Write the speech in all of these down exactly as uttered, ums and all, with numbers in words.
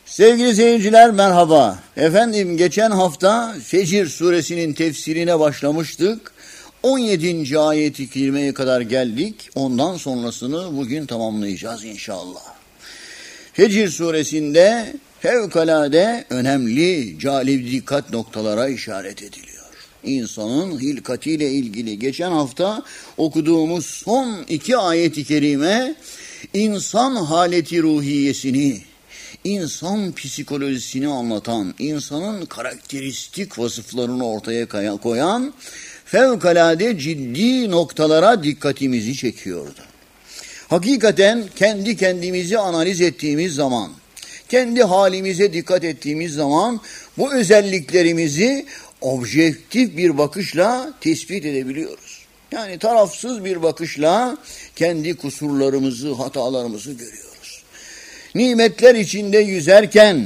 Sevgili seyirciler merhaba. Efendim geçen hafta Fecr suresinin tefsirine başlamıştık. on yedinci ayeti kerimeye kadar geldik. Ondan sonrasını bugün tamamlayacağız inşallah. Fecr suresinde fevkalade önemli, cali dikkat noktalara işaret ediliyor. İnsanın hilkatiyle ilgili geçen hafta okuduğumuz son iki ayeti kerime insan haleti ruhiyesini, İnsan psikolojisini anlatan, insanın karakteristik vasıflarını ortaya koyan fevkalade ciddi noktalara dikkatimizi çekiyordu. Hakikaten kendi kendimizi analiz ettiğimiz zaman, kendi halimize dikkat ettiğimiz zaman bu özelliklerimizi objektif bir bakışla tespit edebiliyoruz. Yani tarafsız bir bakışla kendi kusurlarımızı, hatalarımızı görüyoruz. Nimetler içinde yüzerken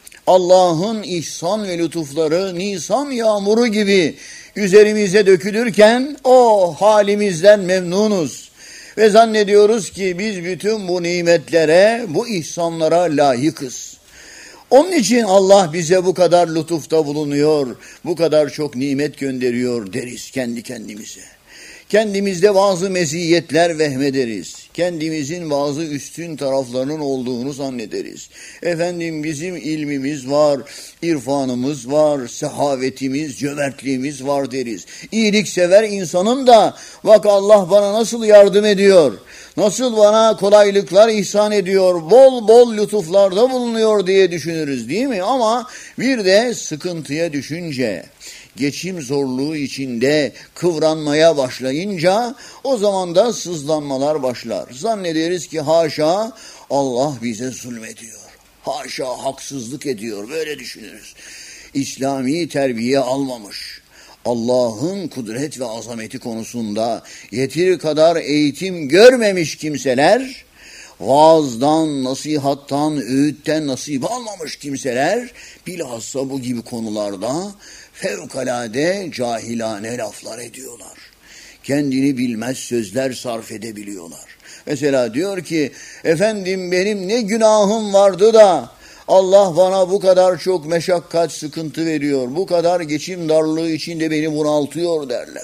Allah'ın ihsan ve lütufları Nisan yağmuru gibi üzerimize dökülürken o halimizden memnunuz. Ve zannediyoruz ki biz bütün bu nimetlere, bu ihsanlara layıkız. Onun için Allah bize bu kadar lütufta bulunuyor, bu kadar çok nimet gönderiyor deriz kendi kendimize. Kendimizde bazı meziyetler vehmederiz. Kendimizin bazı üstün taraflarının olduğunu zannederiz. Efendim bizim ilmimiz var, irfanımız var, sehavetimiz, cömertliğimiz var deriz. İyiliksever insanım da bak Allah bana nasıl yardım ediyor, nasıl bana kolaylıklar ihsan ediyor, bol bol lütuflarda bulunuyor diye düşünürüz değil mi? Ama bir de sıkıntıya düşünce, geçim zorluğu içinde kıvranmaya başlayınca o zaman da sızlanmalar başlar. Zannederiz ki haşa Allah bize zulmediyor. Haşa haksızlık ediyor. Böyle düşünürüz. İslami terbiye almamış, Allah'ın kudret ve azameti konusunda yeteri kadar eğitim görmemiş kimseler, vaazdan, nasihattan, öğütten nasip almamış kimseler bilhassa bu gibi konularda fevkalade cahilane laflar ediyorlar. Kendini bilmez sözler sarf edebiliyorlar. Mesela diyor ki, efendim benim ne günahım vardı da Allah bana bu kadar çok meşakkat, sıkıntı veriyor. Bu kadar geçim darlığı içinde beni bunaltıyor derler.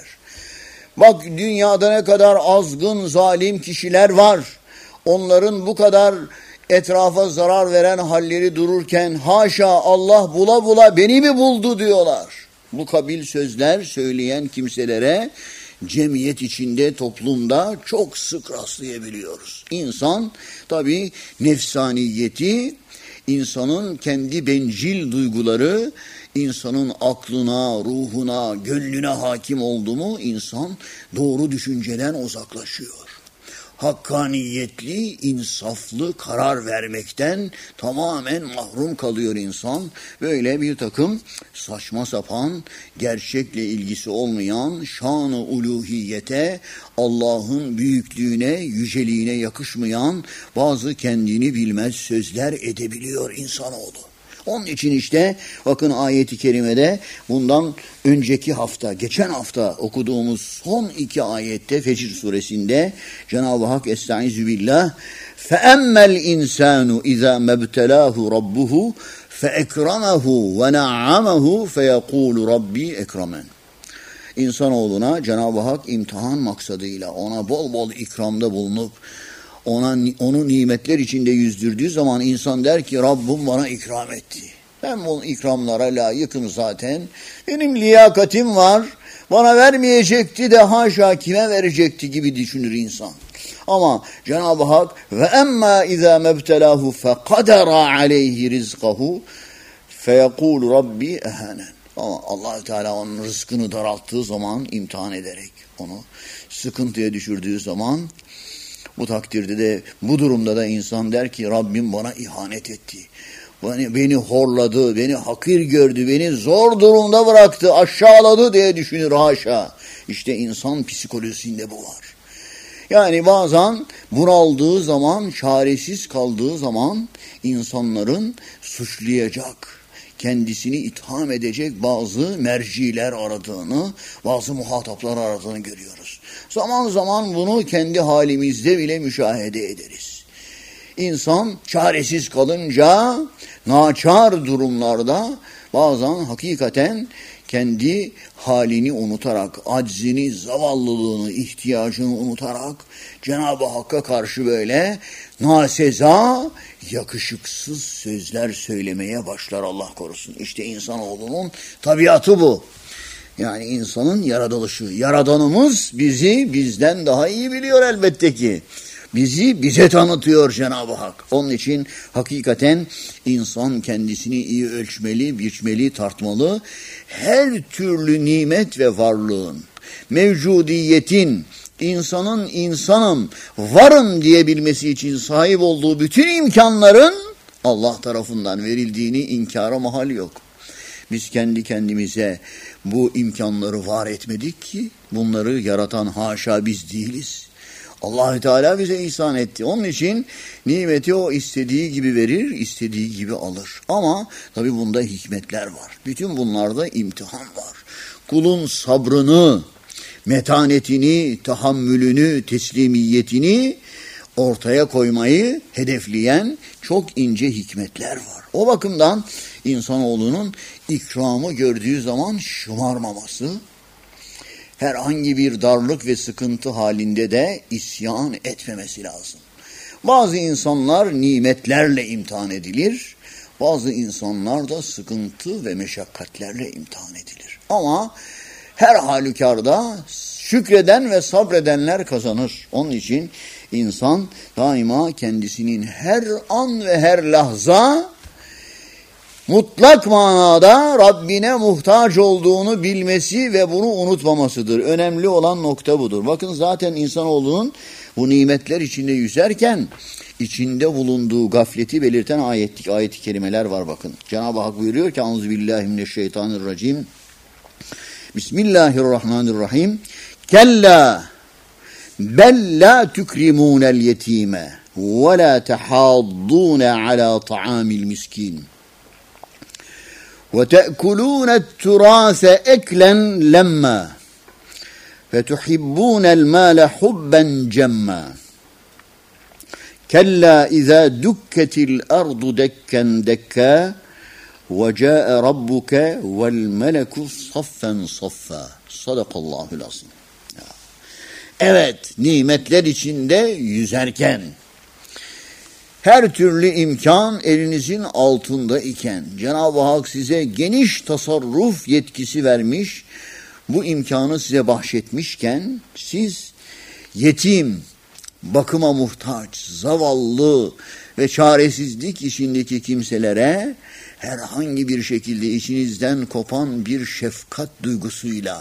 Bak dünyada ne kadar azgın, zalim kişiler var. Onların bu kadar etrafa zarar veren halleri dururken haşa Allah bula bula beni mi buldu diyorlar. Bu kabil sözler söyleyen kimselere cemiyet içinde, toplumda çok sık rastlayabiliyoruz. İnsan tabii nefsaniyeti, insanın kendi bencil duyguları, insanın aklına, ruhuna, gönlüne hakim oldu mu insan doğru düşünceden uzaklaşıyor. Hakkaniyetli, insaflı karar vermekten tamamen mahrum kalıyor insan. Böyle bir takım saçma sapan, gerçekle ilgisi olmayan şan-ı uluhiyete, Allah'ın büyüklüğüne, yüceliğine yakışmayan bazı kendini bilmez sözler edebiliyor insanoğlu. Onun için işte bakın ayeti kerimede bundan önceki hafta, geçen hafta okuduğumuz son iki ayette Fecr suresinde Cenab-ı Hak Estaizu billah فَاَمَّا الْاِنْسَانُ اِذَا مَبْتَلَاهُ رَبُّهُ فَاَكْرَمَهُ وَنَعَّمَهُ فَيَقُولُ رَبِّي اَكْرَمَنْ. İnsanoğluna Cenab-ı Hak imtihan maksadıyla ona bol bol ikramda bulunup Ona, onu nimetler içinde yüzdürdüğü zaman insan der ki Rabbim bana ikram etti. Ben bu ikramlara layıkım zaten. Benim liyakatim var. Bana vermeyecekti de haşa kime verecekti gibi düşünür insan. Ama Cenab-ı Hak ve emma izâ mebtelâhu fekadera aleyhi rizkahu feyekûlu rabbi ehanen. Ama Allah Teala onun rızkını daralttığı zaman imtihan ederek onu sıkıntıya düşürdüğü zaman bu takdirde de bu durumda da insan der ki Rabbim bana ihanet etti. Beni, beni horladı, beni hakir gördü, beni zor durumda bıraktı, aşağıladı diye düşünür haşa. İşte insan psikolojisinde bu var. Yani bazen bunaldığı zaman, çaresiz kaldığı zaman insanların suçlayacak, kendisini itham edecek bazı merciler aradığını, bazı muhataplar aradığını görüyoruz. Zaman zaman bunu kendi halimizde bile müşahede ederiz. İnsan çaresiz kalınca, naçar durumlarda bazen hakikaten kendi halini unutarak, aczini, zavallılığını, ihtiyacını unutarak Cenab-ı Hakk'a karşı böyle naseza, yakışıksız sözler söylemeye başlar, Allah korusun. İşte insanoğlunun tabiatı bu. Yani insanın yaratılışı. Yaradanımız bizi bizden daha iyi biliyor elbette ki. Bizi bize tanıtıyor Cenab-ı Hak. Onun için hakikaten insan kendisini iyi ölçmeli, biçmeli, tartmalı. Her türlü nimet ve varlığın, mevcudiyetin, insanın insanım, varım diyebilmesi için sahip olduğu bütün imkanların Allah tarafından verildiğini inkara mahal yok. Biz kendi kendimize bu imkanları var etmedik ki, bunları yaratan haşa biz değiliz. Allah Teala bize ihsan etti. Onun için nimeti o istediği gibi verir, istediği gibi alır. Ama tabii bunda hikmetler var. Bütün bunlarda imtihan var. Kulun sabrını, metanetini, tahammülünü, teslimiyetini ortaya koymayı hedefleyen çok ince hikmetler var. O bakımdan insanoğlunun ikramı gördüğü zaman şımarmaması, herhangi bir darlık ve sıkıntı halinde de isyan etmemesi lazım. Bazı insanlar nimetlerle imtihan edilir, bazı insanlar da sıkıntı ve meşakkatlerle imtihan edilir. Ama her halükarda şükreden ve sabredenler kazanır. Onun için insan daima kendisinin her an ve her lahza mutlak manada Rabbine muhtaç olduğunu bilmesi ve bunu unutmamasıdır. Önemli olan nokta budur. Bakın zaten insanoğlunun bu nimetler içinde yüzerken içinde bulunduğu gafleti belirten ayetlik ayet-i kerimeler var bakın. Cenab-ı Hak buyuruyor ki Euzubillahimineşşeytanirracim. Bismillahirrahmanirrahim. Kella bel la tukrimunel yetime ve la tahaddune ala ta'amil miskin. وَتَأْكُلُونَ التُّرَاثَ اَكْلًا لَمَّا فَتُحِبُّونَ الْمَالَ حُبًّا جَمًّا كَلَّا إِذَا دُكَّتِ الْأَرْضُ دَكًّا دَكًّا وَجَاءَ رَبُّكَ وَالْمَلَكُ صَفًّا صَفًّا Sadakallahul azim. Evet, nimetler içinde yüzerken, her türlü imkan elinizin altında iken, Cenab-ı Hak size geniş tasarruf yetkisi vermiş, bu imkanı size bahşetmişken, siz yetim, bakıma muhtaç, zavallı ve çaresizlik içindeki kimselere herhangi bir şekilde içinizden kopan bir şefkat duygusuyla,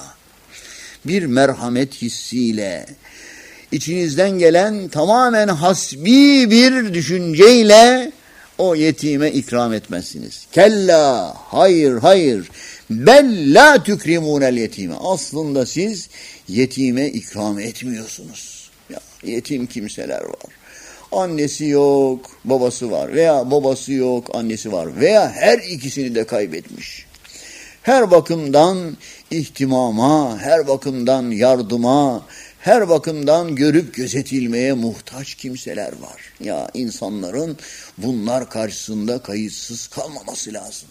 bir merhamet hissiyle, İçinizden gelen tamamen hasbi bir düşünceyle o yetime ikram etmezsiniz. Kella, hayır, hayır. Bel la tükrimunel yetime. Aslında siz yetime ikram etmiyorsunuz. Ya, yetim kimseler var. Annesi yok, babası var. Veya babası yok, annesi var. Veya her ikisini de kaybetmiş. Her bakımdan ihtimama, her bakımdan yardıma, her bakımdan görüp gözetilmeye muhtaç kimseler var. Ya insanların bunlar karşısında kayıtsız kalmaması lazım.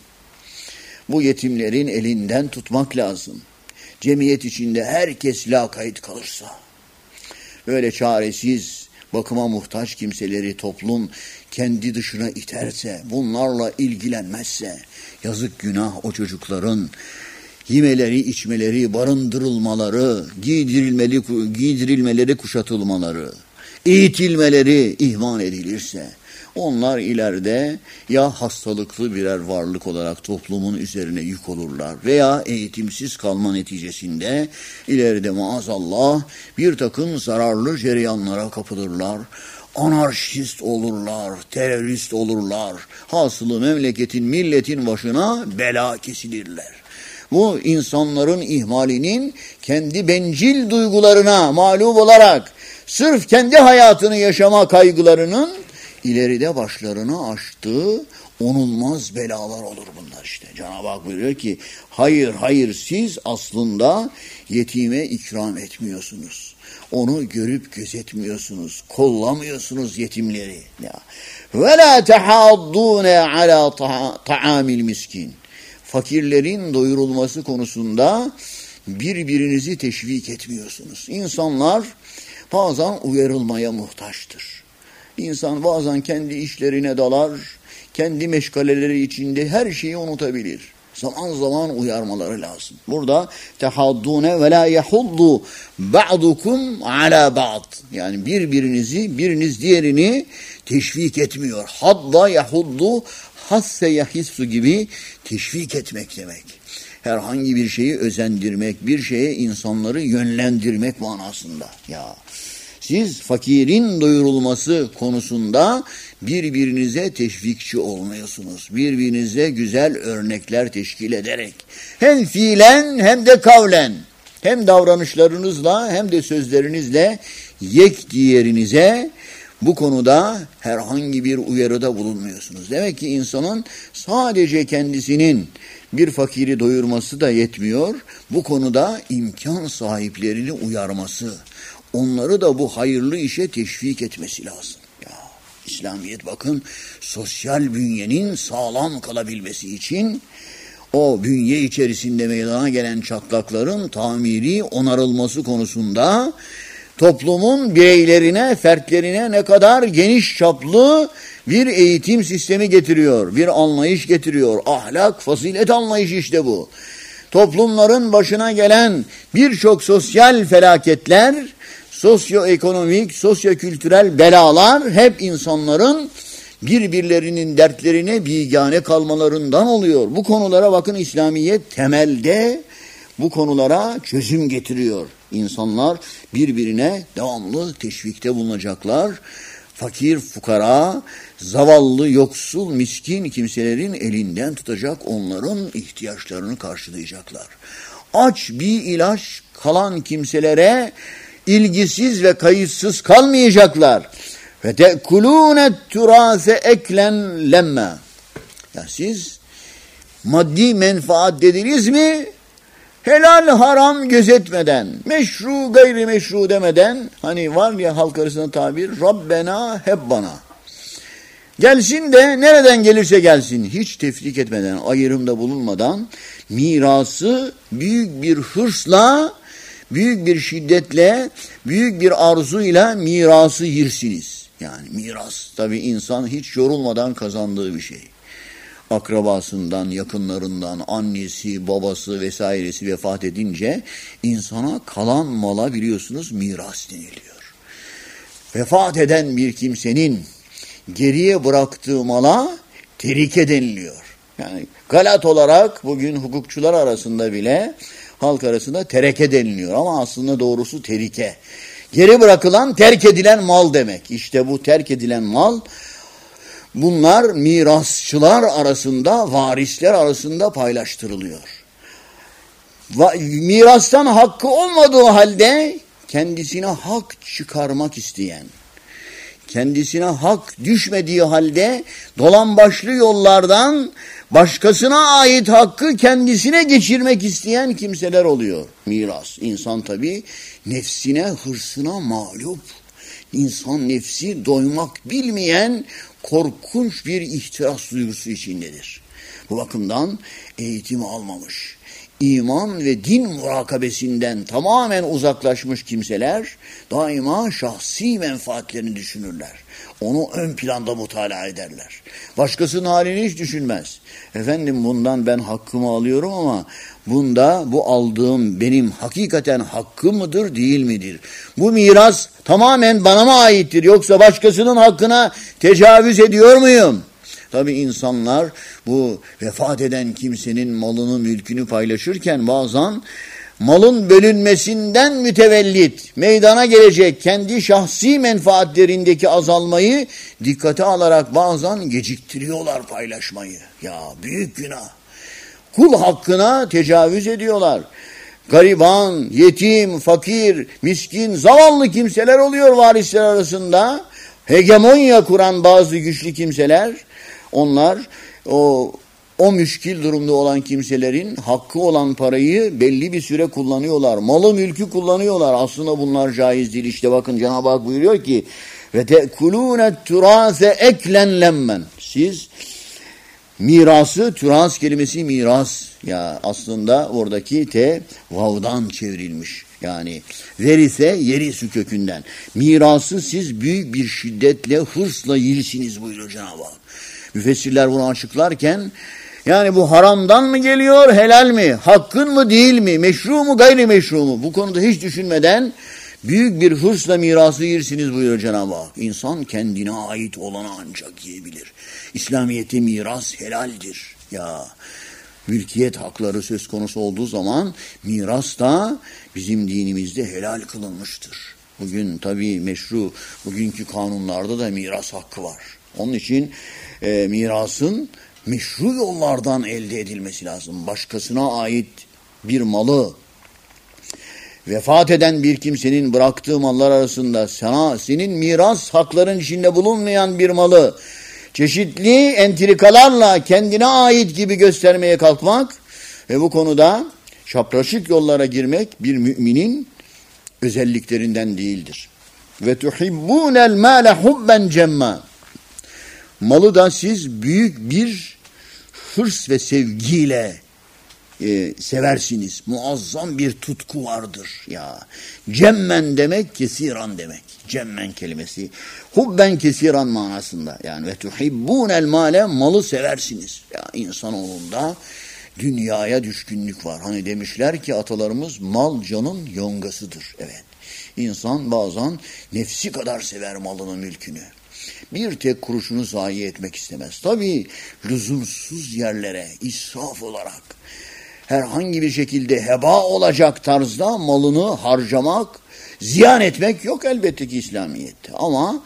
Bu yetimlerin elinden tutmak lazım. Cemiyet içinde herkes lakayt kalırsa, böyle çaresiz, bakıma muhtaç kimseleri toplum kendi dışına iterse, bunlarla ilgilenmezse, yazık günah o çocukların yemeleri, içmeleri, barındırılmaları, giydirilmeli, giydirilmeleri, kuşatılmaları, eğitilmeleri ihmal edilirse, onlar ileride ya hastalıklı birer varlık olarak toplumun üzerine yük olurlar veya eğitimsiz kalma neticesinde ileride maazallah bir takım zararlı cereyanlara kapılırlar, anarşist olurlar, terörist olurlar, hasılı memleketin, milletin başına bela kesilirler. Bu insanların ihmalinin kendi bencil duygularına mağlup olarak sırf kendi hayatını yaşama kaygılarının ileride başlarına açtığı onulmaz belalar olur bunlar işte. Cenab-ı Hak buyuruyor ki hayır hayır siz aslında yetime ikram etmiyorsunuz. Onu görüp gözetmiyorsunuz, kollamıyorsunuz yetimleri. Ya. Ve la tahaddune ala ta'amil miskin. Fakirlerin doyurulması konusunda birbirinizi teşvik etmiyorsunuz. İnsanlar bazen uyarılmaya muhtaçtır. İnsan bazen kendi işlerine dalar, kendi meşgaleleri içinde her şeyi unutabilir. Zaman zaman uyarmaları lazım. Burada tehaddune ve la yahuddu ba'dukum ala ba'd. Yani birbirinizi, biriniz diğerini teşvik etmiyor. Hadda yahuddu hasse yahissu gibi teşvik etmek demek. Herhangi bir şeyi özendirmek, bir şeye insanları yönlendirmek manasında. Ya siz fakirin doyurulması konusunda birbirinize teşvikçi olmuyorsunuz. Birbirinize güzel örnekler teşkil ederek. Hem fiilen hem de kavlen. Hem davranışlarınızla hem de sözlerinizle yek diğerinize bu konuda herhangi bir uyarıda bulunmuyorsunuz. Demek ki insanın sadece kendisinin bir fakiri doyurması da yetmiyor. Bu konuda imkan sahiplerini uyarması, onları da bu hayırlı işe teşvik etmesi lazım. Ya İslamiyet bakın sosyal bünyenin sağlam kalabilmesi için o bünye içerisinde meydana gelen çatlakların tamiri, onarılması konusunda toplumun bireylerine, fertlerine ne kadar geniş çaplı bir eğitim sistemi getiriyor, bir anlayış getiriyor. Ahlak, fazilet anlayışı işte bu. Toplumların başına gelen birçok sosyal felaketler, sosyoekonomik, sosyokültürel belalar hep insanların birbirlerinin dertlerine bigane kalmalarından oluyor. Bu konulara bakın İslamiyet temelde bu konulara çözüm getiriyor. İnsanlar birbirine devamlı teşvikte bulunacaklar. Fakir, fukara, zavallı, yoksul, miskin kimselerin elinden tutacak, onların ihtiyaçlarını karşılayacaklar. Aç bir ilaç kalan kimselere ilgisiz ve kayıtsız kalmayacaklar. Ve te'kulûne turâse eklen lemme. Ya siz maddi menfaat dediniz mi? Helal haram gözetmeden, meşru gayrimeşru demeden, hani var ya halk arasında tabir, Rabbena hep bana. Gelsin de nereden gelirse gelsin, hiç tefrik etmeden, ayrımda bulunmadan, mirası büyük bir hırsla, büyük bir şiddetle, büyük bir arzuyla mirası yirsiniz. Yani miras, tabii insan hiç yorulmadan kazandığı bir şey. Akrabasından, yakınlarından, annesi, babası vesairesi vefat edince insana kalan mala biliyorsunuz miras deniliyor. Vefat eden bir kimsenin geriye bıraktığı mala terike deniliyor. Yani galat olarak bugün hukukçular arasında bile halk arasında tereke deniliyor ama aslında doğrusu terike. Geri bırakılan, terk edilen mal demek. İşte bu terk edilen mal, bunlar mirasçılar arasında, varisler arasında paylaştırılıyor. Mirastan hakkı olmadığı halde kendisine hak çıkarmak isteyen, kendisine hak düşmediği halde dolambaçlı yollardan başkasına ait hakkı kendisine geçirmek isteyen kimseler oluyor. Miras. İnsan tabii nefsine, hırsına mağlup. İnsan nefsi doymak bilmeyen korkunç bir ihtiras duygusu içindedir. Bu bakımdan eğitim almamış, iman ve din murakabesinden tamamen uzaklaşmış kimseler daima şahsi menfaatlerini düşünürler. Onu ön planda mutala ederler. Başkasının halini hiç düşünmez. Efendim bundan ben hakkımı alıyorum ama bunda bu aldığım benim hakikaten hakkım mıdır değil midir? Bu miras tamamen bana mı aittir yoksa başkasının hakkına tecavüz ediyor muyum? Tabii insanlar bu vefat eden kimsenin malını, mülkünü paylaşırken bazen malın bölünmesinden mütevellit meydana gelecek kendi şahsi menfaatlerindeki azalmayı dikkate alarak bazen geciktiriyorlar paylaşmayı. Ya büyük günah. Kul hakkına tecavüz ediyorlar. Gariban, yetim, fakir, miskin, zavallı kimseler oluyor varisler arasında. Hegemonya kuran bazı güçlü kimseler, onlar o o müşkil durumda olan kimselerin hakkı olan parayı belli bir süre kullanıyorlar. Malı mülkü kullanıyorlar. Aslında bunlar caiz değil. İşte bakın Cenab-ı Hak buyuruyor ki ve tekulûne turâse eklen lemmen. Siz mirası, türas kelimesi miras. Ya aslında oradaki te vav'dan çevrilmiş. Yani verise yerisu kökünden. Mirası siz büyük bir şiddetle, hırsla yirsiniz buyuruyor Cenab-ı Hak. Müfessirler bunu açıklarken yani bu haramdan mı geliyor, helal mi, hakkın mı değil mi, meşru mu, gayrimeşru mu? Bu konuda hiç düşünmeden büyük bir hırsla mirası yirsiniz buyuruyor Cenab-ı Hak. İnsan kendine ait olanı ancak yiyebilir. İslamiyet'te miras helaldir. Ya mülkiyet hakları söz konusu olduğu zaman miras da bizim dinimizde helal kılınmıştır. Bugün tabii meşru, bugünkü kanunlarda da miras hakkı var. Onun için e, mirasın meşru yollardan elde edilmesi lazım. Başkasına ait bir malı, vefat eden bir kimsenin bıraktığı mallar arasında sana, senin miras hakların içinde bulunmayan bir malı çeşitli entrikalarla kendine ait gibi göstermeye kalkmak ve bu konuda çapraşık yollara girmek bir müminin özelliklerinden değildir. Ve tuhibbunel mâle hubben cemma. Malı da siz büyük bir hırs ve sevgiyle e, seversiniz. Muazzam bir tutku vardır. Ya cemmen demek kesiran demek. Cemmen kelimesi hubben kesiran manasında. Yani ve tuhibbunel mâle, malı seversiniz. Ya insanoğlunda dünyaya düşkünlük var. Hani demişler ki atalarımız mal canın yongasıdır. Evet. İnsan bazen nefsi kadar sever malını, mülkünü. Bir tek kuruşunu zayi etmek istemez. Tabii lüzumsuz yerlere israf olarak herhangi bir şekilde heba olacak tarzda malını harcamak, ziyan etmek yok elbette ki İslamiyet'te. Ama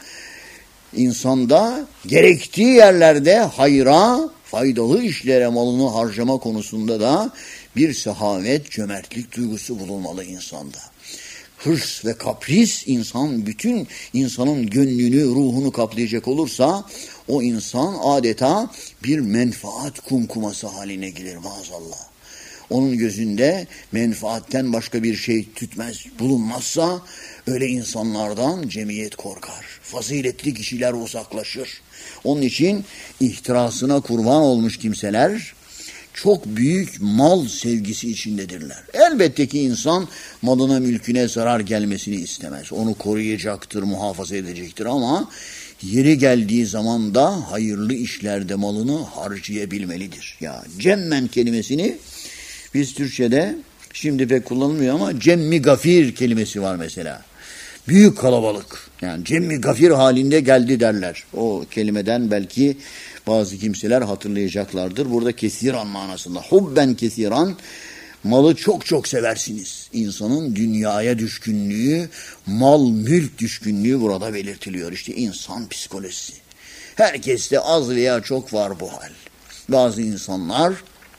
insanda gerektiği yerlerde hayra, faydalı işlere malını harcama konusunda da bir sehavet, cömertlik duygusu bulunmalı insanda. Hırs ve kapris insan, bütün insanın gönlünü, ruhunu kaplayacak olursa o insan adeta bir menfaat kumkuması haline gelir maazallah. Onun gözünde menfaatten başka bir şey tütmez, bulunmazsa öyle insanlardan cemiyet korkar. Faziletli kişiler uzaklaşır. Onun için ihtirasına kurban olmuş kimseler çok büyük mal sevgisi içindedirler. Elbette ki insan malına, mülküne zarar gelmesini istemez. Onu koruyacaktır, muhafaza edecektir ama yeri geldiği zaman da hayırlı işlerde malını harcayabilmelidir. Ya cemmen kelimesini biz Türkçe'de şimdi pek kullanılmıyor ama cemmi gafir kelimesi var mesela. Büyük kalabalık. Yani cemmi gafir halinde geldi derler. O kelimeden belki bazı kimseler hatırlayacaklardır. Burada kesiran manasında. Hubben kesiran, malı çok çok seversiniz. İnsanın dünyaya düşkünlüğü, mal, mülk düşkünlüğü burada belirtiliyor. İşte insan psikolojisi. Herkeste az veya çok var bu hal. Bazı insanlar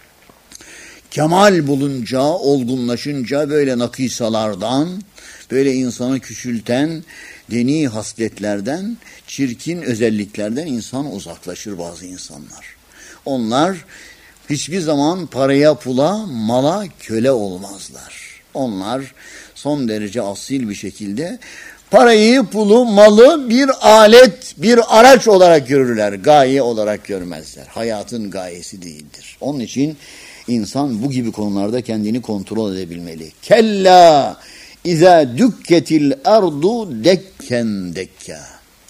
kemal bulunca, olgunlaşınca böyle nakisalardan, böyle insanı küçülten deni hasletlerden, çirkin özelliklerden insan uzaklaşır bazı insanlar. Onlar hiçbir zaman paraya, pula, mala köle olmazlar. Onlar son derece asil bir şekilde parayı, pulu, malı bir alet, bir araç olarak görürler. Gaye olarak görmezler. Hayatın gayesi değildir. Onun için İnsan bu gibi konularda kendini kontrol edebilmeli. Kella izâ dükketil ardu dekken dekka.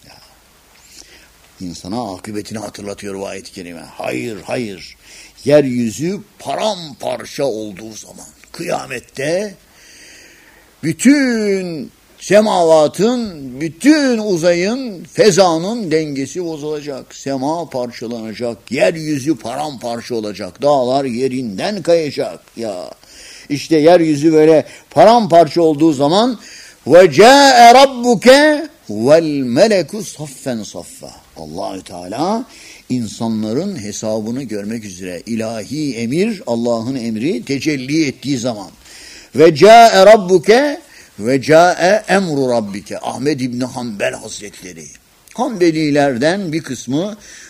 İnsana akıbetini hatırlatıyor bu ayet-i kerime. Hayır, hayır. Yeryüzü paramparça olduğu zaman, kıyamette bütün semavatın, bütün uzayın, fezanın dengesi bozulacak. Sema parçalanacak. Yeryüzü paramparça olacak. Dağlar yerinden kayacak. Ya işte yeryüzü böyle paramparça olduğu zaman ve ca'e rabbuke vel meleku saffen saffa. Allahü Teala insanların hesabını görmek üzere ilahi emir, Allah'ın emri tecelli ettiği zaman ve ca'e rabbuke ve ca'e emru rabbike. Ahmed İbni Hanbel Hazretleri. Hanbelilerden bir kısmı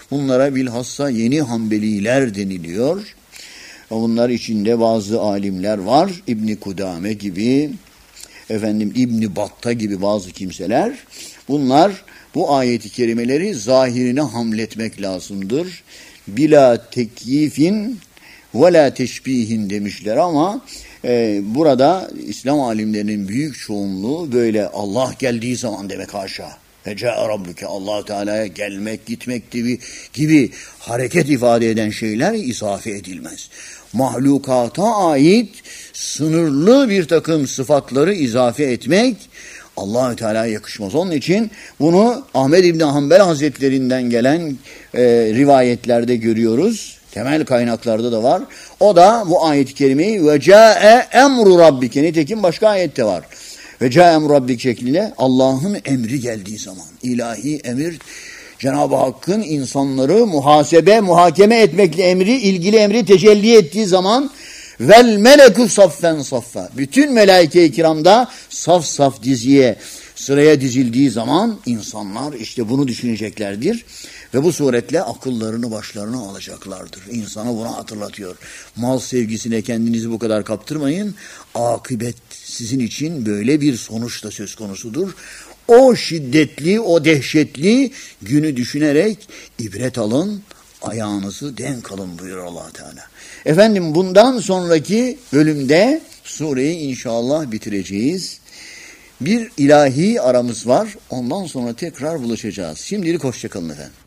Bunlara bilhassa yeni Hanbeliler deniliyor. Bunlar içinde bazı alimler var. İbn Kudame gibi, efendim İbn Batta gibi bazı kimseler. Bunlar bu ayeti kerimeleri zahirine hamletmek lazımdır. Bila tekyifin ve la teşbihin demişler ama e, burada İslam alimlerinin büyük çoğunluğu böyle Allah geldiği zaman demek haşa. Ece Rabbuke, Allah Teala'ya gelmek, gitmek gibi, gibi hareket ifade eden şeyler izafe edilmez. Mahlukata ait sınırlı bir takım sıfatları izafe etmek Allah-u Teala'ya yakışmaz. Onun için bunu Ahmed İbni Hanbel Hazretlerinden gelen e, rivayetlerde görüyoruz. Temel kaynaklarda da var. O da bu ayet-i kerimeyi ve ca'e emru rabbike, nitekim başka ayette var. Ve ca'e emru rabbike şeklinde Allah'ın emri geldiği zaman, ilahi emir, Cenab-ı Hakk'ın insanları muhasebe, muhakeme etmekle emri, ilgili emri tecelli ettiği zaman vel melekü saffen saffa. Bütün melaike-i kiramda saf saf diziye, sıraya dizildiği zaman insanlar işte bunu düşüneceklerdir. Ve bu suretle akıllarını başlarına alacaklardır. İnsana bunu hatırlatıyor. Mal sevgisine kendinizi bu kadar kaptırmayın. Akıbet sizin için böyle bir sonuç da söz konusudur. O şiddetli, o dehşetli günü düşünerek ibret alın, ayağınızı denk alın buyuruyor Allah Teala. Efendim bundan sonraki bölümde sureyi inşallah bitireceğiz. Bir ilahi aramız var. Ondan sonra tekrar buluşacağız. Şimdilik hoşça kalın efendim.